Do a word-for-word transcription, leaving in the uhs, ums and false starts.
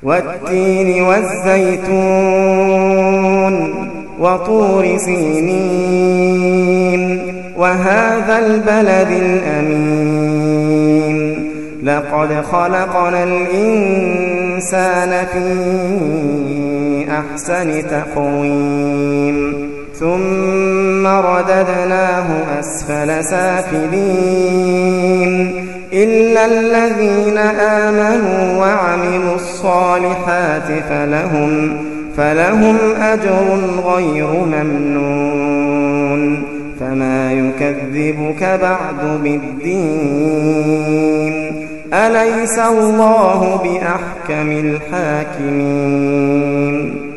والتين والزيتون وطور سينين وهذا البلد الأمين لقد خلقنا الإنسان في أحسن تقويم ثم رددناه أسفل سافلين إلا الذين آمنوا وعملوا الصالحات فلهم, فلهم أجر غير ممنون فما يكذبك بعد بالدين أليس الله بأحكم الحاكمين